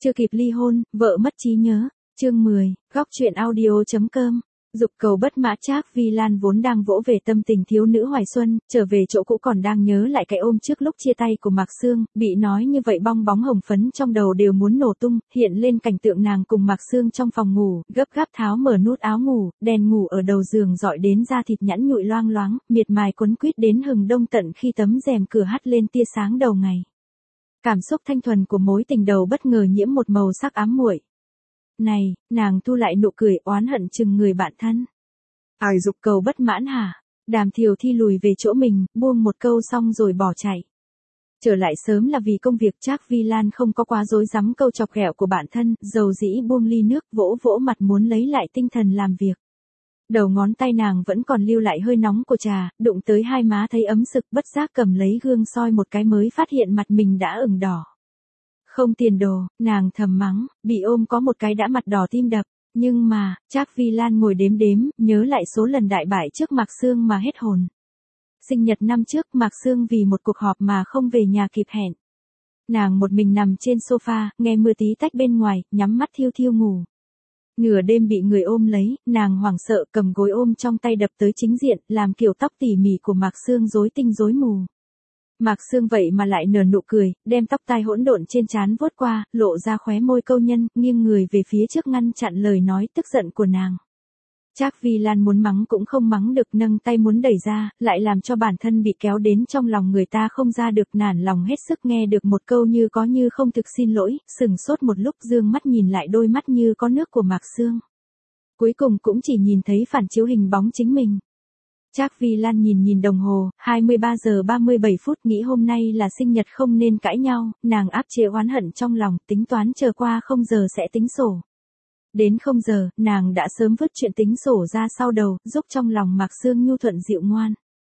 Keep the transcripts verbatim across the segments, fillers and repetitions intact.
Chưa kịp ly hôn, vợ mất trí nhớ. Chương mười, góc truyện audio.com. Dục cầu bất mã. Trác Vi Lan vốn đang vỗ về tâm tình thiếu nữ hoài xuân, trở về chỗ cũ còn đang nhớ lại cái ôm trước lúc chia tay của Mạc Sương, bị nói như vậy bong bóng hồng phấn trong đầu đều muốn nổ tung, hiện lên cảnh tượng nàng cùng Mạc Sương trong phòng ngủ, gấp gáp tháo mở nút áo ngủ, đèn ngủ ở đầu giường dọi đến da thịt nhẵn nhụi loang loáng, miệt mài quấn quýt đến hừng đông tận khi tấm rèm cửa hắt lên tia sáng đầu ngày. Cảm xúc thanh thuần của mối tình đầu bất ngờ nhiễm một màu sắc ám muội. Này, nàng thu lại nụ cười oán hận chừng người bạn thân. Ai dục cầu bất mãn hả? Đàm Thiều Thi lùi về chỗ mình, buông một câu xong rồi bỏ chạy. Trở lại sớm là vì công việc. Trác Vi Lan không có quá dối rắm câu chọc ghẹo của bạn thân, dầu dĩ buông ly nước vỗ vỗ mặt muốn lấy lại tinh thần làm việc. Đầu ngón tay nàng vẫn còn lưu lại hơi nóng của trà, đụng tới hai má thấy ấm sực, bất giác cầm lấy gương soi một cái mới phát hiện mặt mình đã ửng đỏ. Không tiền đồ, nàng thầm mắng, bị ôm có một cái đã mặt đỏ tim đập, nhưng mà, Trác Vi Lan ngồi đếm đếm, nhớ lại số lần đại bại trước Mạc Sương mà hết hồn. Sinh nhật năm trước Mạc Sương vì một cuộc họp mà không về nhà kịp hẹn. Nàng một mình nằm trên sofa, nghe mưa tí tách bên ngoài, nhắm mắt thiêu thiêu ngủ. Nửa đêm bị người ôm lấy, nàng hoảng sợ cầm gối ôm trong tay đập tới chính diện, làm kiểu tóc tỉ mỉ của Mạc Sương rối tinh rối mù. Mạc Sương vậy mà lại nở nụ cười, đem tóc tai hỗn độn trên trán vuốt qua, lộ ra khóe môi câu nhân, nghiêng người về phía trước ngăn chặn lời nói tức giận của nàng. Trác Vi Lan muốn mắng cũng không mắng được, nâng tay muốn đẩy ra, lại làm cho bản thân bị kéo đến trong lòng người ta không ra được, nản lòng hết sức nghe được một câu như có như không thực xin lỗi, sừng sốt một lúc dương mắt nhìn lại đôi mắt như có nước của Mạc Sương. Cuối cùng cũng chỉ nhìn thấy phản chiếu hình bóng chính mình. Trác Vi Lan nhìn nhìn đồng hồ, hai mươi ba giờ ba mươi bảy phút, nghĩ hôm nay là sinh nhật không nên cãi nhau, nàng áp chế oán hận trong lòng, tính toán chờ qua không giờ sẽ tính sổ. Đến không giờ, nàng đã sớm vứt chuyện tính sổ ra sau đầu, giúp trong lòng Mạc Sương nhu thuận dịu ngoan.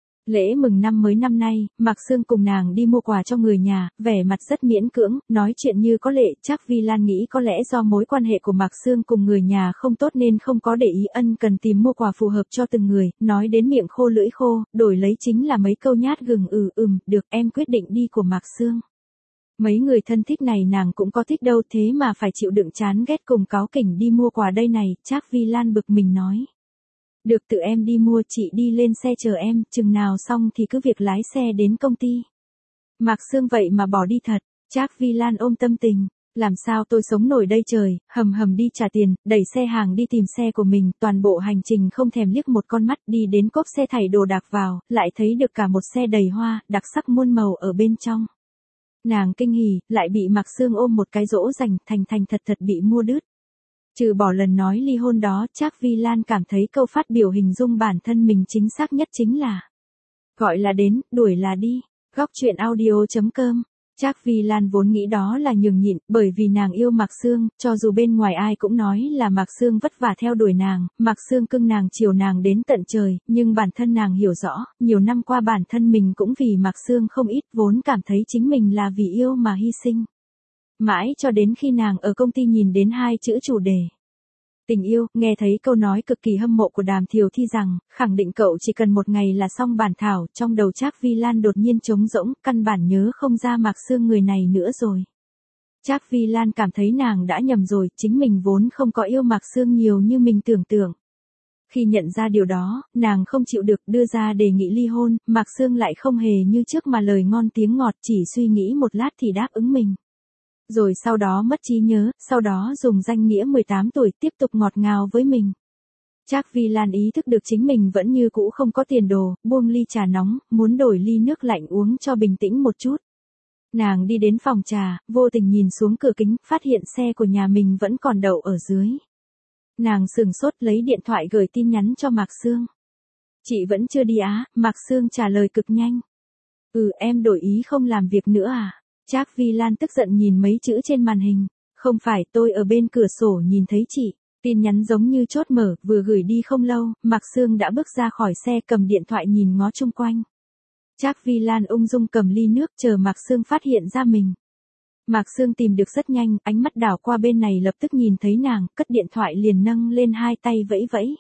Lễ mừng năm mới năm nay, Mạc Sương cùng nàng đi mua quà cho người nhà, vẻ mặt rất miễn cưỡng, nói chuyện như có lệ. Trác Vi Lan nghĩ có lẽ do mối quan hệ của Mạc Sương cùng người nhà không tốt nên không có để ý, ân cần tìm mua quà phù hợp cho từng người, nói đến miệng khô lưỡi khô, đổi lấy chính là mấy câu nhát gừng ừ ừm, được em quyết định đi của Mạc Sương. Mấy người thân thích này nàng cũng có thích đâu, thế mà phải chịu đựng chán ghét cùng cáu kỉnh đi mua quà đây này. Trác Vi Lan bực mình nói. Được, tự em đi mua, chị đi lên xe chờ em, chừng nào xong thì cứ việc lái xe đến công ty. Mạc Sương vậy mà bỏ đi thật. Trác Vi Lan ôm tâm tình, làm sao tôi sống nổi đây trời, hầm hầm đi trả tiền, đẩy xe hàng đi tìm xe của mình, toàn bộ hành trình không thèm liếc một con mắt, đi đến cốp xe thảy đồ đạc vào, lại thấy được cả một xe đầy hoa, đặc sắc muôn màu ở bên trong. Nàng kinh hỉ, lại bị Mạc Sương ôm một cái dỗ dành, thành thành thật thật bị mua đứt. Trừ bỏ lần nói ly hôn đó, Trác Vi Lan cảm thấy câu phát biểu hình dung bản thân mình chính xác nhất chính là gọi là đến, đuổi là đi. Góc truyện audio.com. Trác Vi Lan vốn nghĩ đó là nhường nhịn, bởi vì nàng yêu Mạc Sương, cho dù bên ngoài ai cũng nói là Mạc Sương vất vả theo đuổi nàng, Mạc Sương cưng nàng chiều nàng đến tận trời, nhưng bản thân nàng hiểu rõ, nhiều năm qua bản thân mình cũng vì Mạc Sương không ít, vốn cảm thấy chính mình là vì yêu mà hy sinh. Mãi cho đến khi nàng ở công ty nhìn đến hai chữ chủ đề tình yêu, nghe thấy câu nói cực kỳ hâm mộ của Đàm Thiều Thi rằng, khẳng định cậu chỉ cần một ngày là xong bản thảo, trong đầu Trác Vi Lan đột nhiên trống rỗng, căn bản nhớ không ra Mạc Sương người này nữa rồi. Trác Vi Lan cảm thấy nàng đã nhầm rồi, chính mình vốn không có yêu Mạc Sương nhiều như mình tưởng tượng. Khi nhận ra điều đó, nàng không chịu được đưa ra đề nghị ly hôn, Mạc Sương lại không hề như trước mà lời ngon tiếng ngọt, chỉ suy nghĩ một lát thì đáp ứng mình. Rồi sau đó mất trí nhớ, sau đó dùng danh nghĩa mười tám tuổi tiếp tục ngọt ngào với mình. Trác Vi Lan ý thức được chính mình vẫn như cũ không có tiền đồ, buông ly trà nóng, muốn đổi ly nước lạnh uống cho bình tĩnh một chút. Nàng đi đến phòng trà, vô tình nhìn xuống cửa kính, phát hiện xe của nhà mình vẫn còn đậu ở dưới. Nàng sừng sốt lấy điện thoại gửi tin nhắn cho Mạc Sương. Chị vẫn chưa đi á? Mạc Sương trả lời cực nhanh. Ừ, em đổi ý không làm việc nữa à? Trác Vi Lan tức giận nhìn mấy chữ trên màn hình. Không phải, tôi ở bên cửa sổ nhìn thấy chị. Tin nhắn giống như chốt mở, vừa gửi đi không lâu, Mạc Sương đã bước ra khỏi xe cầm điện thoại nhìn ngó chung quanh. Trác Vi Lan ung dung cầm ly nước chờ Mạc Sương phát hiện ra mình. Mạc Sương tìm được rất nhanh, ánh mắt đảo qua bên này lập tức nhìn thấy nàng, cất điện thoại liền nâng lên hai tay vẫy vẫy.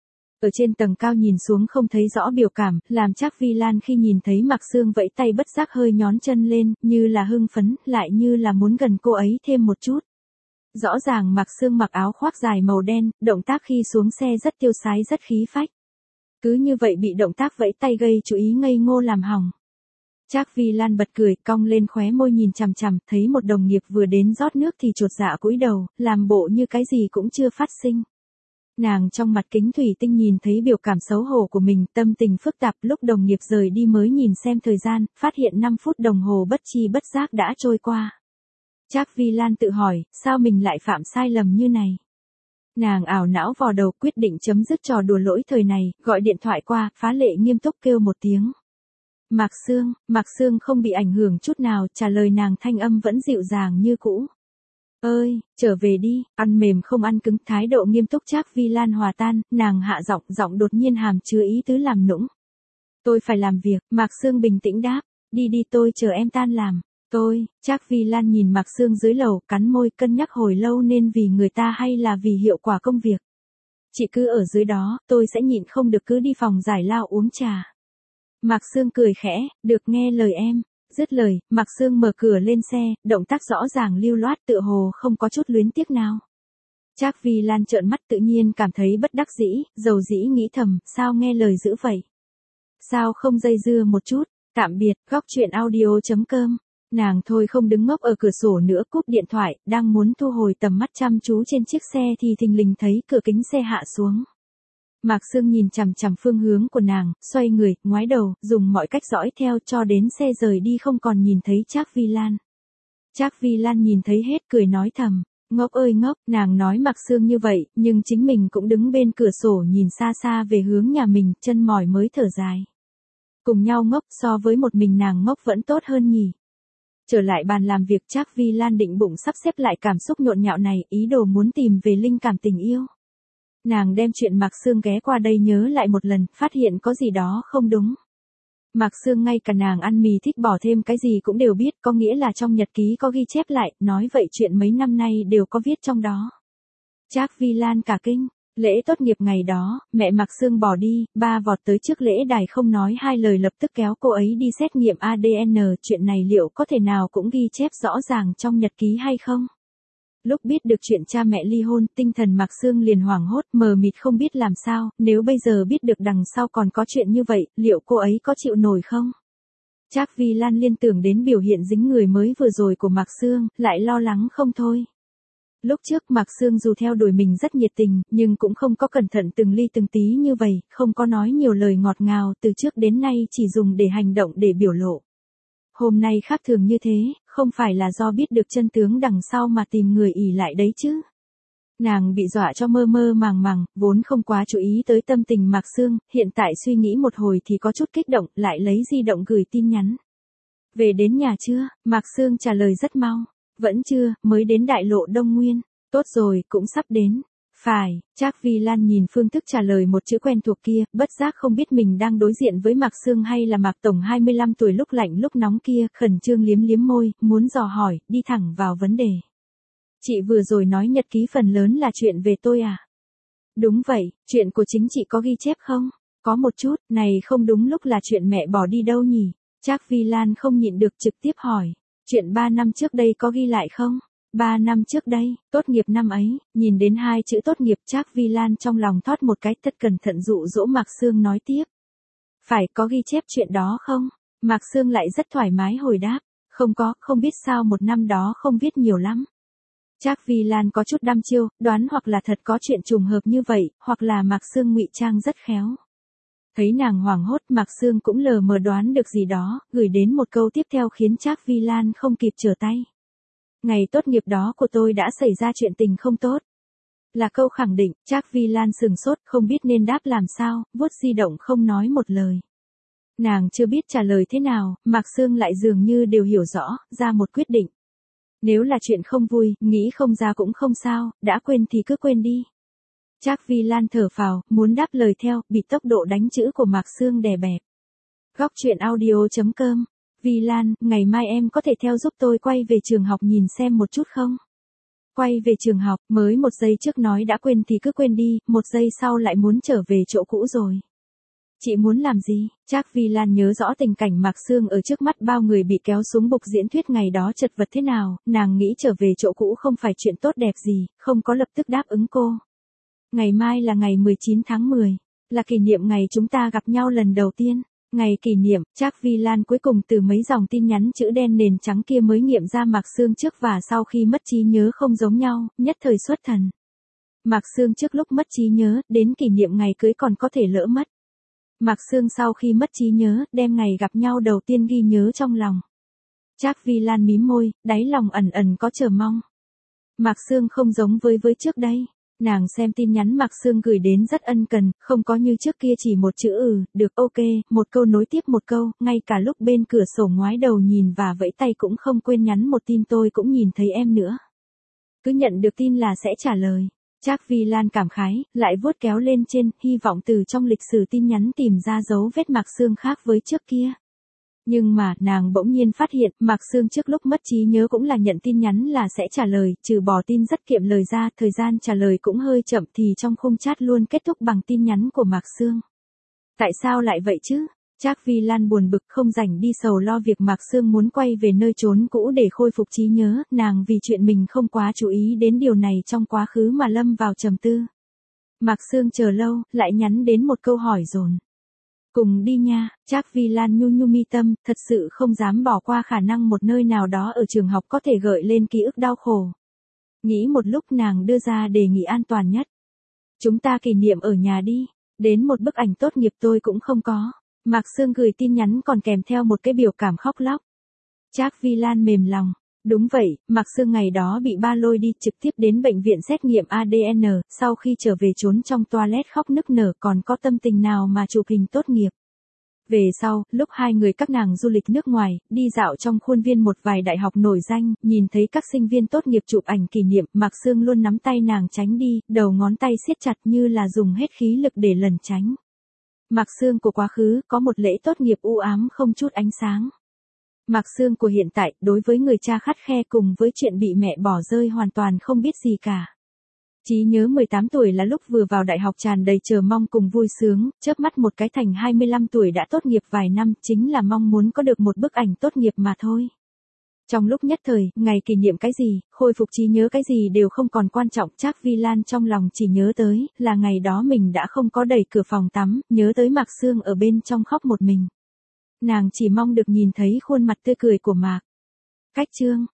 Ở trên tầng cao nhìn xuống không thấy rõ biểu cảm, làm Trác Vi Lan khi nhìn thấy Mạc Sương vẫy tay bất giác hơi nhón chân lên, như là hưng phấn, lại như là muốn gần cô ấy thêm một chút. Rõ ràng Mạc Sương mặc áo khoác dài màu đen, động tác khi xuống xe rất tiêu sái rất khí phách. Cứ như vậy bị động tác vẫy tay gây chú ý ngây ngô làm hỏng. Trác Vi Lan bật cười, cong lên khóe môi nhìn chằm chằm, thấy một đồng nghiệp vừa đến rót nước thì chột dạ cúi đầu, làm bộ như cái gì cũng chưa phát sinh. Nàng trong mặt kính thủy tinh nhìn thấy biểu cảm xấu hổ của mình, tâm tình phức tạp, lúc đồng nghiệp rời đi mới nhìn xem thời gian, phát hiện năm phút đồng hồ bất chi bất giác đã trôi qua. Trác Vi Lan tự hỏi, sao mình lại phạm sai lầm như này? Nàng ảo não vò đầu, quyết định chấm dứt trò đùa lỗi thời này, gọi điện thoại qua, phá lệ nghiêm túc kêu một tiếng. Mạc Sương, Mạc Sương không bị ảnh hưởng chút nào, trả lời nàng thanh âm vẫn dịu dàng như cũ. Ơi, trở về đi, ăn mềm không ăn cứng, thái độ nghiêm túc Trác Vi Lan hòa tan, nàng hạ giọng, giọng đột nhiên hàm chứa ý tứ làm nũng. Tôi phải làm việc, Mạc Sương bình tĩnh đáp, đi đi tôi chờ em tan làm. Tôi, Trác Vi Lan nhìn Mạc Sương dưới lầu, cắn môi, cân nhắc hồi lâu nên vì người ta hay là vì hiệu quả công việc. Chị cứ ở dưới đó, tôi sẽ nhịn không được cứ đi phòng giải lao uống trà. Mạc Sương cười khẽ, được nghe lời em. Dứt lời, Mạc Sương mở cửa lên xe, động tác rõ ràng lưu loát tựa hồ không có chút luyến tiếc nào. Trác Vi Lan trợn mắt tự nhiên cảm thấy bất đắc dĩ, dầu dĩ nghĩ thầm, sao nghe lời dữ vậy? Sao không dây dưa một chút? Tạm biệt, góc truyện audio chấm com. Nàng thôi không đứng ngốc ở cửa sổ nữa, cúp điện thoại, đang muốn thu hồi tầm mắt chăm chú trên chiếc xe thì thình lình thấy cửa kính xe hạ xuống. Mạc Sương nhìn chằm chằm phương hướng của nàng, xoay người, ngoái đầu, dùng mọi cách dõi theo cho đến xe rời đi không còn nhìn thấy Trác Vi Lan. Trác Vi Lan nhìn thấy hết cười nói thầm, ngốc ơi ngốc, nàng nói Mạc Sương như vậy, nhưng chính mình cũng đứng bên cửa sổ nhìn xa xa về hướng nhà mình, chân mỏi mới thở dài. Cùng nhau ngốc so với một mình nàng ngốc vẫn tốt hơn nhỉ. Trở lại bàn làm việc, Trác Vi Lan định bụng sắp xếp lại cảm xúc nhộn nhạo này, ý đồ muốn tìm về linh cảm tình yêu. Nàng đem chuyện Mạc Sương ghé qua đây nhớ lại một lần, phát hiện có gì đó không đúng. Mạc Sương ngay cả nàng ăn mì thích bỏ thêm cái gì cũng đều biết, có nghĩa là trong nhật ký có ghi chép lại, nói vậy chuyện mấy năm nay đều có viết trong đó. Trác Vi Lan cả kinh, lễ tốt nghiệp ngày đó, mẹ Mạc Sương bỏ đi, ba vọt tới trước lễ đài không nói hai lời lập tức kéo cô ấy đi xét nghiệm a đê en, chuyện này liệu có thể nào cũng ghi chép rõ ràng trong nhật ký hay không? Lúc biết được chuyện cha mẹ ly hôn, tinh thần Mạc Sương liền hoảng hốt, mờ mịt không biết làm sao, nếu bây giờ biết được đằng sau còn có chuyện như vậy, liệu cô ấy có chịu nổi không? Trác Vi Lan liên tưởng đến biểu hiện dính người mới vừa rồi của Mạc Sương, lại lo lắng không thôi. Lúc trước Mạc Sương dù theo đuổi mình rất nhiệt tình, nhưng cũng không có cẩn thận từng ly từng tí như vậy, không có nói nhiều lời ngọt ngào, từ trước đến nay chỉ dùng để hành động để biểu lộ. Hôm nay khác thường như thế, không phải là do biết được chân tướng đằng sau mà tìm người ỷ lại đấy chứ. Nàng bị dọa cho mơ mơ màng màng, vốn không quá chú ý tới tâm tình Mạc Sương, hiện tại suy nghĩ một hồi thì có chút kích động, lại lấy di động gửi tin nhắn. Về đến nhà chưa? Mạc Sương trả lời rất mau. Vẫn chưa, mới đến đại lộ Đông Nguyên. Tốt rồi, cũng sắp đến. Phải, Trác Vi Lan nhìn phương thức trả lời một chữ quen thuộc kia, bất giác không biết mình đang đối diện với Mạc Sương hay là Mạc Tổng hai mươi lăm tuổi lúc lạnh lúc nóng kia, khẩn trương liếm liếm môi, muốn dò hỏi, đi thẳng vào vấn đề. Chị vừa rồi nói nhật ký phần lớn là chuyện về tôi à? Đúng vậy, chuyện của chính chị có ghi chép không? Có một chút, này không đúng lúc là chuyện mẹ bỏ đi đâu nhỉ? Trác Vi Lan không nhịn được trực tiếp hỏi. Chuyện ba năm trước đây có ghi lại không? Ba năm trước đây, tốt nghiệp năm ấy, nhìn đến hai chữ tốt nghiệp, Trác Vi Lan trong lòng thoát một cái, thật cẩn thận dụ dỗ Mạc Sương nói tiếp. Phải có ghi chép chuyện đó không? Mạc Sương lại rất thoải mái hồi đáp. Không có, không biết sao một năm đó không viết nhiều lắm. Trác Vi Lan có chút đăm chiêu, đoán hoặc là thật có chuyện trùng hợp như vậy, hoặc là Mạc Sương ngụy trang rất khéo. Thấy nàng hoảng hốt, Mạc Sương cũng lờ mờ đoán được gì đó, gửi đến một câu tiếp theo khiến Trác Vi Lan không kịp trở tay. Ngày tốt nghiệp đó của tôi đã xảy ra chuyện tình không tốt. Là câu khẳng định, Trác Vi Lan sừng sốt, không biết nên đáp làm sao, vuốt di động không nói một lời. Nàng chưa biết trả lời thế nào, Mạc Sương lại dường như đều hiểu rõ, ra một quyết định. Nếu là chuyện không vui, nghĩ không ra cũng không sao, đã quên thì cứ quên đi. Trác Vi Lan thở phào, muốn đáp lời theo, bị tốc độ đánh chữ của Mạc Sương đè bẹp. Góc truyện audio chấm com. Vi Lan, ngày mai em có thể theo giúp tôi quay về trường học nhìn xem một chút không? Quay về trường học, mới một giây trước nói đã quên thì cứ quên đi, một giây sau lại muốn trở về chỗ cũ rồi. Chị muốn làm gì? Trác Vi Lan nhớ rõ tình cảnh Mạc Sương ở trước mắt bao người bị kéo xuống bục diễn thuyết ngày đó chật vật thế nào, nàng nghĩ trở về chỗ cũ không phải chuyện tốt đẹp gì, không có lập tức đáp ứng cô. Ngày mai là ngày mười chín tháng mười, là kỷ niệm ngày chúng ta gặp nhau lần đầu tiên. Ngày kỷ niệm, Trác Vi Lan cuối cùng từ mấy dòng tin nhắn chữ đen nền trắng kia mới nghiệm ra Mạc Sương trước và sau khi mất trí nhớ không giống nhau, nhất thời xuất thần. Mạc Sương trước lúc mất trí nhớ, đến kỷ niệm ngày cưới còn có thể lỡ mất. Mạc Sương sau khi mất trí nhớ, đem ngày gặp nhau đầu tiên ghi nhớ trong lòng. Trác Vi Lan mím môi, đáy lòng ẩn ẩn có chờ mong. Mạc Sương không giống với với trước đây. Nàng xem tin nhắn Mạc Sương gửi đến rất ân cần, không có như trước kia chỉ một chữ ừ, được ok, một câu nối tiếp một câu, ngay cả lúc bên cửa sổ ngoái đầu nhìn và vẫy tay cũng không quên nhắn một tin tôi cũng nhìn thấy em nữa. Cứ nhận được tin là sẽ trả lời. Trác Vi Lan cảm khái, lại vuốt kéo lên trên, hy vọng từ trong lịch sử tin nhắn tìm ra dấu vết Mạc Sương khác với trước kia. Nhưng mà, nàng bỗng nhiên phát hiện, Mạc Sương trước lúc mất trí nhớ cũng là nhận tin nhắn là sẽ trả lời, trừ bỏ tin rất kiệm lời ra, thời gian trả lời cũng hơi chậm thì trong khung chat luôn kết thúc bằng tin nhắn của Mạc Sương. Tại sao lại vậy chứ? Trác Vi Lan buồn bực không rảnh đi sầu lo việc Mạc Sương muốn quay về nơi trốn cũ để khôi phục trí nhớ, nàng vì chuyện mình không quá chú ý đến điều này trong quá khứ mà lâm vào trầm tư. Mạc Sương chờ lâu, lại nhắn đến một câu hỏi dồn. Cùng đi nha, Trác Vi Lan nhu nhu mi tâm, thật sự không dám bỏ qua khả năng một nơi nào đó ở trường học có thể gợi lên ký ức đau khổ. Nghĩ một lúc nàng đưa ra đề nghị an toàn nhất. Chúng ta kỷ niệm ở nhà đi, đến một bức ảnh tốt nghiệp tôi cũng không có. Mạc Sương gửi tin nhắn còn kèm theo một cái biểu cảm khóc lóc. Trác Vi Lan mềm lòng. Đúng vậy, Mạc Sương ngày đó bị ba lôi đi trực tiếp đến bệnh viện xét nghiệm a đê en, sau khi trở về trốn trong toilet khóc nức nở còn có tâm tình nào mà chụp hình tốt nghiệp. Về sau, lúc hai người các nàng du lịch nước ngoài, đi dạo trong khuôn viên một vài đại học nổi danh, nhìn thấy các sinh viên tốt nghiệp chụp ảnh kỷ niệm, Mạc Sương luôn nắm tay nàng tránh đi, đầu ngón tay siết chặt như là dùng hết khí lực để lẩn tránh. Mạc Sương của quá khứ có một lễ tốt nghiệp u ám không chút ánh sáng. Mạc Sương của hiện tại, đối với người cha khắt khe cùng với chuyện bị mẹ bỏ rơi hoàn toàn không biết gì cả. Trí nhớ mười tám tuổi là lúc vừa vào đại học tràn đầy chờ mong cùng vui sướng, chớp mắt một cái thành hai mươi lăm tuổi đã tốt nghiệp vài năm, chính là mong muốn có được một bức ảnh tốt nghiệp mà thôi. Trong lúc nhất thời, ngày kỷ niệm cái gì, khôi phục trí nhớ cái gì đều không còn quan trọng, Trác Vi Lan trong lòng chỉ nhớ tới, là ngày đó mình đã không có đẩy cửa phòng tắm, nhớ tới Mạc Sương ở bên trong khóc một mình. Nàng chỉ mong được nhìn thấy khuôn mặt tươi cười của Mạc. Cách chương